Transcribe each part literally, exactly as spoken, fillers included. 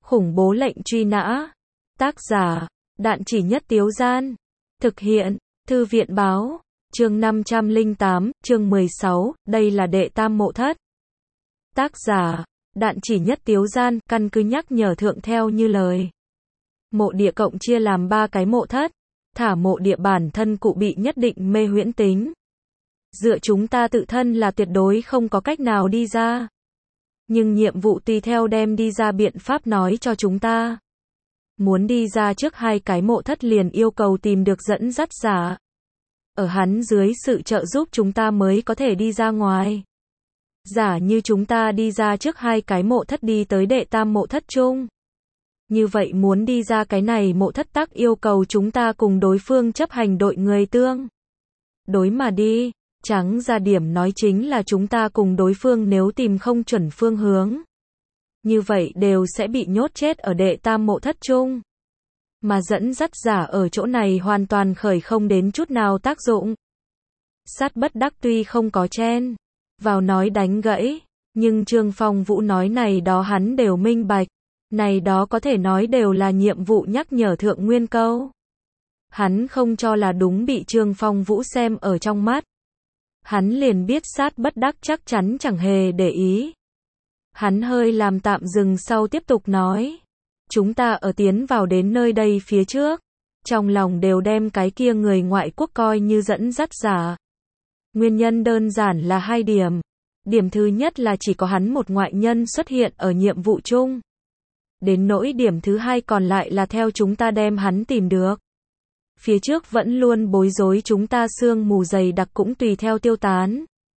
Khủng bố lệnh truy nã. Tác giả, Đạn Chỉ Nhất Tiếu Gian. Thực hiện, Thư viện báo. Chương năm trăm lẻ tám, chương mười sáu, đây là đệ tam mộ thất. Tác giả, Đạn Chỉ Nhất Tiếu Gian, căn cứ nhắc nhở thượng theo như lời. Mộ địa cộng chia làm ba cái mộ thất. Thả mộ địa bản thân cụ bị nhất định mê huyễn tính. Dựa chúng ta tự thân là tuyệt đối không có cách nào đi ra. Nhưng nhiệm vụ tùy theo đem đi ra biện pháp nói cho chúng ta. Muốn đi ra trước hai cái mộ thất liền yêu cầu tìm được dẫn dắt giả. Ở hắn dưới sự trợ giúp chúng ta mới có thể đi ra ngoài. Giả như chúng ta đi ra trước hai cái mộ thất đi tới đệ tam mộ thất chung. Như vậy muốn đi ra cái này mộ thất tắc yêu cầu chúng ta cùng đối phương chấp hành đội người tương. Đối mà đi, trắng ra điểm nói chính là chúng ta cùng đối phương nếu tìm không chuẩn phương hướng. Như vậy đều sẽ bị nhốt chết ở đệ tam mộ thất chung. Mà dẫn dắt giả ở chỗ này hoàn toàn khởi không đến chút nào tác dụng. Sát bất đắc tuy không có chen vào nói đánh gãy, nhưng Trương Phong Vũ nói này đó hắn đều minh bạch. Này đó có thể nói đều là nhiệm vụ nhắc nhở thượng nguyên câu. Hắn không cho là đúng bị Trương Phong Vũ xem ở trong mắt. Hắn liền biết sát bất đắc chắc chắn chẳng hề để ý. Hắn hơi làm tạm dừng sau tiếp tục nói. Chúng ta ở tiến vào đến nơi đây phía trước. Trong lòng đều đem cái kia người ngoại quốc coi như dẫn dắt giả. Nguyên nhân đơn giản là hai điểm. Điểm thứ nhất là chỉ có hắn một ngoại nhân xuất hiện ở nhiệm vụ chung. Đến nỗi điểm thứ hai còn lại là theo chúng ta đem hắn tìm được. Phía trước vẫn luôn bối rối chúng ta sương mù dày đặc cũng tùy theo tiêu tán.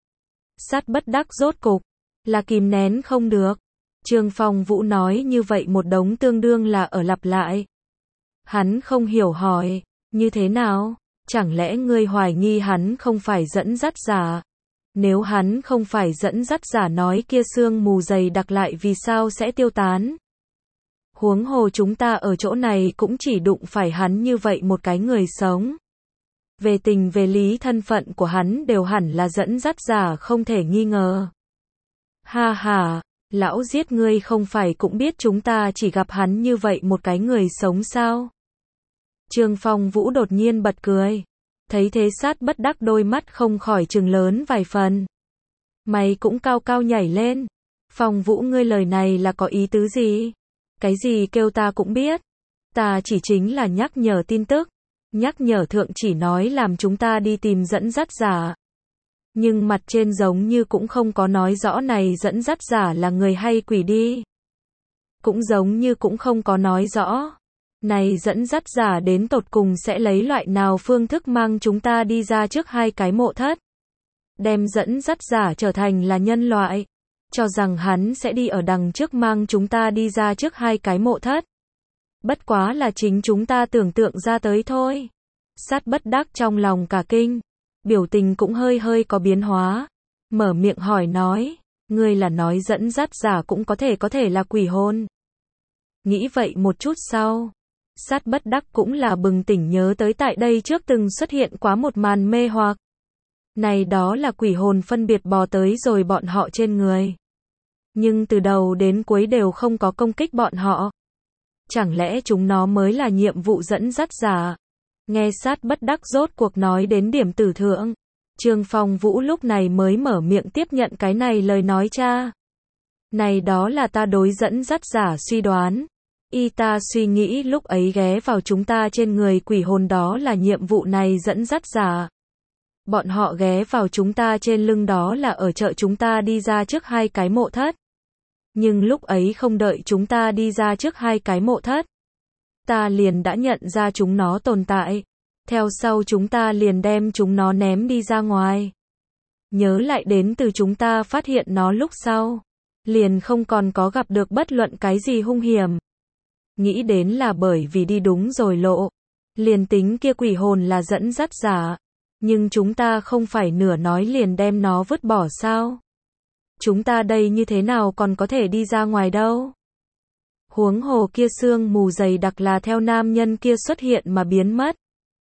Sát bất đắc rốt cục, là kìm nén không được. Trương Phong Vũ nói như vậy một đống tương đương là ở lặp lại. Hắn không hiểu hỏi, như thế nào? Chẳng lẽ ngươi hoài nghi hắn không phải dẫn dắt giả? Nếu hắn không phải dẫn dắt giả nói kia sương mù dày đặc lại vì sao sẽ tiêu tán? Huống hồ chúng ta ở chỗ này cũng chỉ đụng phải hắn như vậy một cái người sống. Về tình về lý thân phận của hắn đều hẳn là dẫn dắt giả không thể nghi ngờ. Ha ha, lão giết ngươi không phải cũng biết chúng ta chỉ gặp hắn như vậy một cái người sống sao? Trương Phong Vũ đột nhiên bật cười. Thấy thế sát bất đắc đôi mắt không khỏi trừng lớn vài phần. Mày cũng cao cao nhảy lên. Phong Vũ ngươi lời này là có ý tứ gì? Cái gì kêu ta cũng biết. Ta chỉ chính là nhắc nhở tin tức. Nhắc nhở thượng chỉ nói làm chúng ta đi tìm dẫn dắt giả. Nhưng mặt trên giống như cũng không có nói rõ này dẫn dắt giả là người hay quỷ đi. Cũng giống như cũng không có nói rõ. Này dẫn dắt giả đến tột cùng sẽ lấy loại nào phương thức mang chúng ta đi ra trước hai cái mộ thất. Đem dẫn dắt giả trở thành là nhân loại. Cho rằng hắn sẽ đi ở đằng trước mang chúng ta đi ra trước hai cái mộ thất. Bất quá là chính chúng ta tưởng tượng ra tới thôi. Sát bất đắc trong lòng cả kinh. Biểu tình cũng hơi hơi có biến hóa. Mở miệng hỏi nói. Ngươi là nói dẫn dắt giả cũng có thể có thể là quỷ hồn. Nghĩ vậy một chút sau. Sát bất đắc cũng là bừng tỉnh nhớ tới tại đây trước từng xuất hiện quá một màn mê hoặc. Này đó là quỷ hồn phân biệt bò tới rồi bọn họ trên người. Nhưng từ đầu đến cuối đều không có công kích bọn họ. Chẳng lẽ chúng nó mới là nhiệm vụ dẫn dắt giả? Nghe sát bất đắc rốt cuộc nói đến điểm tử thượng. Trương Phong Vũ lúc này mới mở miệng tiếp nhận cái này lời nói cha. Này đó là ta đối dẫn dắt giả suy đoán. Y ta suy nghĩ lúc ấy ghé vào chúng ta trên người quỷ hồn đó là nhiệm vụ này dẫn dắt giả. Bọn họ ghé vào chúng ta trên lưng đó là ở chợ chúng ta đi ra trước hai cái mộ thất. Nhưng lúc ấy không đợi chúng ta đi ra trước hai cái mộ thất. Ta liền đã nhận ra chúng nó tồn tại. Theo sau chúng ta liền đem chúng nó ném đi ra ngoài. Nhớ lại đến từ chúng ta phát hiện nó lúc sau. Liền không còn có gặp được bất luận cái gì hung hiểm. Nghĩ đến là bởi vì đi đúng rồi lộ. Liền tính kia quỷ hồn là dẫn dắt giả. Nhưng chúng ta không phải nửa nói liền đem nó vứt bỏ sao? Chúng ta đây như thế nào còn có thể đi ra ngoài đâu? Huống hồ kia sương mù dày đặc là theo nam nhân kia xuất hiện mà biến mất.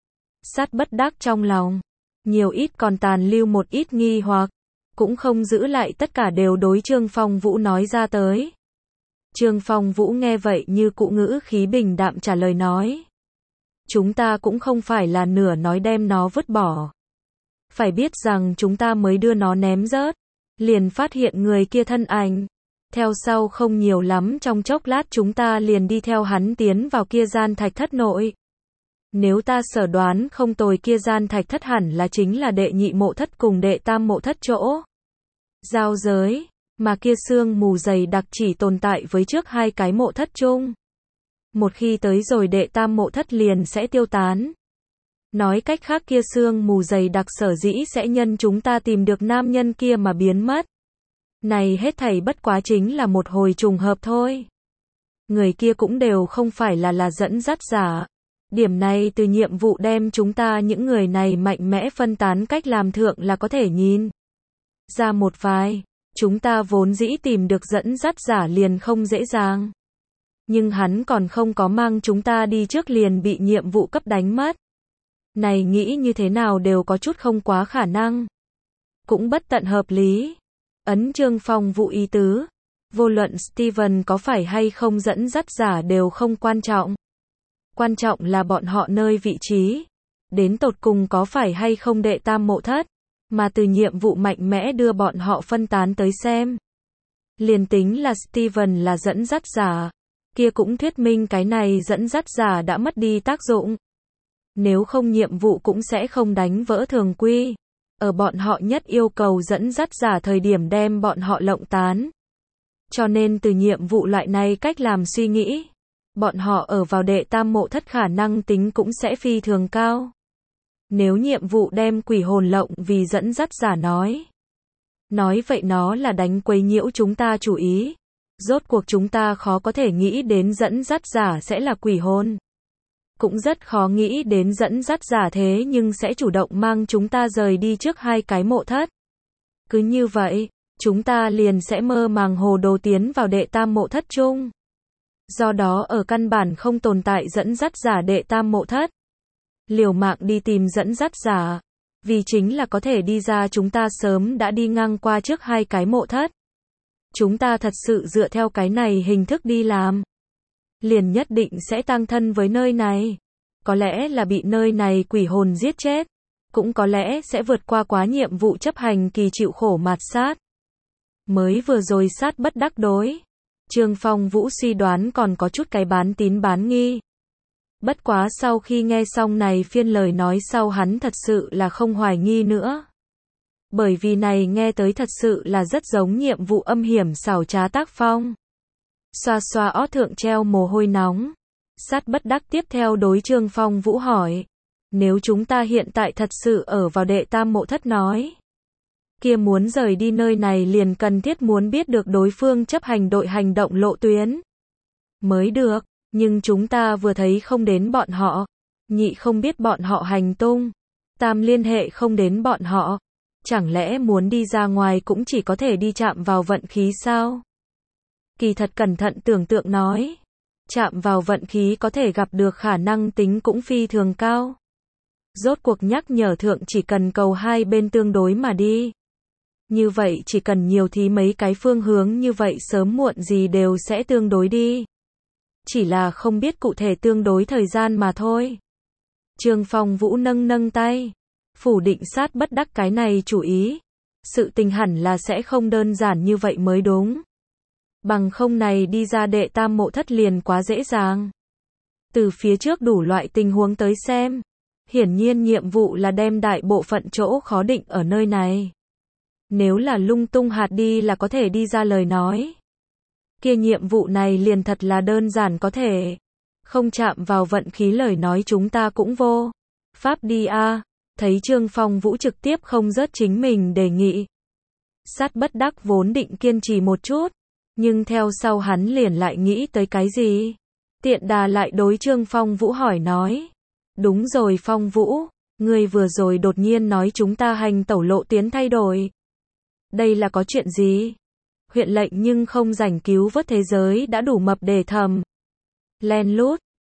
Sát bất đắc trong lòng. Nhiều ít còn tàn lưu một ít nghi hoặc. Cũng không giữ lại tất cả đều đối Trương Phong Vũ nói ra tới. Trương Phong Vũ nghe vậy như cụ ngữ khí bình đạm trả lời nói. Chúng ta cũng không phải là nửa nói đem nó vứt bỏ. Phải biết rằng chúng ta mới đưa nó ném rớt, liền phát hiện người kia thân ảnh. Theo sau không nhiều lắm trong chốc lát chúng ta liền đi theo hắn tiến vào kia gian thạch thất nội. Nếu ta sở đoán không tồi kia gian thạch thất hẳn là chính là đệ nhị mộ thất cùng đệ tam mộ thất chỗ giao giới, mà kia sương mù dày đặc chỉ tồn tại với trước hai cái mộ thất chung. Một khi tới rồi đệ tam mộ thất liền sẽ tiêu tán. Nói cách khác kia sương mù dày đặc sở dĩ sẽ nhân chúng ta tìm được nam nhân kia mà biến mất. Này hết thảy bất quá chính là một hồi trùng hợp thôi. Người kia cũng đều không phải là là dẫn dắt giả. Điểm này từ nhiệm vụ đem chúng ta những người này mạnh mẽ phân tán cách làm thượng là có thể nhìn ra một vài. Chúng ta vốn dĩ tìm được dẫn dắt giả liền không dễ dàng. Nhưng hắn còn không có mang chúng ta đi trước liền bị nhiệm vụ cấp đánh mất. Này nghĩ như thế nào đều có chút không quá khả năng. Cũng bất tận hợp lý. Ấn Trương Phong Vũ ý tứ. Vô luận Steven có phải hay không dẫn dắt giả đều không quan trọng. Quan trọng là bọn họ nơi vị trí. Đến tột cùng có phải hay không đệ tam mộ thất. Mà từ nhiệm vụ mạnh mẽ đưa bọn họ phân tán tới xem. Liền tính là Steven là dẫn dắt giả. Kia cũng thuyết minh cái này dẫn dắt giả đã mất đi tác dụng. Nếu không nhiệm vụ cũng sẽ không đánh vỡ thường quy. Ở bọn họ nhất yêu cầu dẫn dắt giả thời điểm đem bọn họ lộng tán. Cho nên từ nhiệm vụ loại này cách làm suy nghĩ. Bọn họ ở vào đệ tam mộ thất khả năng tính cũng sẽ phi thường cao. Nếu nhiệm vụ đem quỷ hồn lộng vì dẫn dắt giả nói. Nói vậy nó là đánh quấy nhiễu chúng ta chủ ý. Rốt cuộc chúng ta khó có thể nghĩ đến dẫn dắt giả sẽ là quỷ hồn. Cũng rất khó nghĩ đến dẫn dắt giả thế nhưng sẽ chủ động mang chúng ta rời đi trước hai cái mộ thất. Cứ như vậy, chúng ta liền sẽ mơ màng hồ đồ tiến vào đệ tam mộ thất chung. Do đó ở căn bản không tồn tại dẫn dắt giả đệ tam mộ thất. Liều mạng đi tìm dẫn dắt giả. Vì chính là có thể đi ra chúng ta sớm đã đi ngang qua trước hai cái mộ thất. Chúng ta thật sự dựa theo cái này hình thức đi làm. Liền nhất định sẽ tăng thân với nơi này. Có lẽ là bị nơi này quỷ hồn giết chết. Cũng có lẽ sẽ vượt qua quá nhiệm vụ chấp hành kỳ chịu khổ mạt sát. Mới vừa rồi sát bất đắc đối. Trương Phong Vũ suy đoán còn có chút cái bán tín bán nghi. Bất quá sau khi nghe xong này phiên lời nói sau hắn thật sự là không hoài nghi nữa. Bởi vì này nghe tới thật sự là rất giống nhiệm vụ âm hiểm xảo trá tác phong. Xoa xoa ót thượng treo mồ hôi nóng. Sát bất đắc tiếp theo đối Trương Phong Vũ hỏi. Nếu chúng ta hiện tại thật sự ở vào đệ tam mộ thất nói. Kia muốn rời đi nơi này liền cần thiết muốn biết được đối phương chấp hành đội hành động lộ tuyến. Mới được, nhưng chúng ta vừa thấy không đến bọn họ. Nhị không biết bọn họ hành tung. Tam liên hệ không đến bọn họ. Chẳng lẽ muốn đi ra ngoài cũng chỉ có thể đi chạm vào vận khí sao? Kỳ thật cẩn thận tưởng tượng nói. Chạm vào vận khí có thể gặp được khả năng tính cũng phi thường cao. Rốt cuộc nhắc nhở thượng chỉ cần cầu hai bên tương đối mà đi. Như vậy chỉ cần nhiều thí mấy cái phương hướng như vậy sớm muộn gì đều sẽ tương đối đi. Chỉ là không biết cụ thể tương đối thời gian mà thôi. Trương Phong Vũ nâng nâng tay. Phủ định sát bất đắc cái này chủ ý. Sự tình hẳn là sẽ không đơn giản như vậy mới đúng. Bằng không này đi ra đệ tam mộ thất liền quá dễ dàng. Từ phía trước đủ loại tình huống tới xem. Hiển nhiên nhiệm vụ là đem đại bộ phận chỗ khó định ở nơi này. Nếu là lung tung hạt đi là có thể đi ra lời nói. Kia nhiệm vụ này liền thật là đơn giản có thể. Không chạm vào vận khí lời nói chúng ta cũng vô. Pháp đi a à. Thấy Trương Phong Vũ trực tiếp không rớt chính mình đề nghị. Sát bất đắc vốn định kiên trì một chút. Nhưng theo sau hắn liền lại nghĩ tới cái gì? Tiện đà lại đối Trương Phong Vũ hỏi nói. Đúng rồi Phong Vũ, ngươi vừa rồi đột nhiên nói chúng ta hành tẩu lộ tiến thay đổi. Đây là có chuyện gì? Huyện lệnh nhưng không rảnh cứu vớt thế giới đã đủ mập để thầm. Len lút,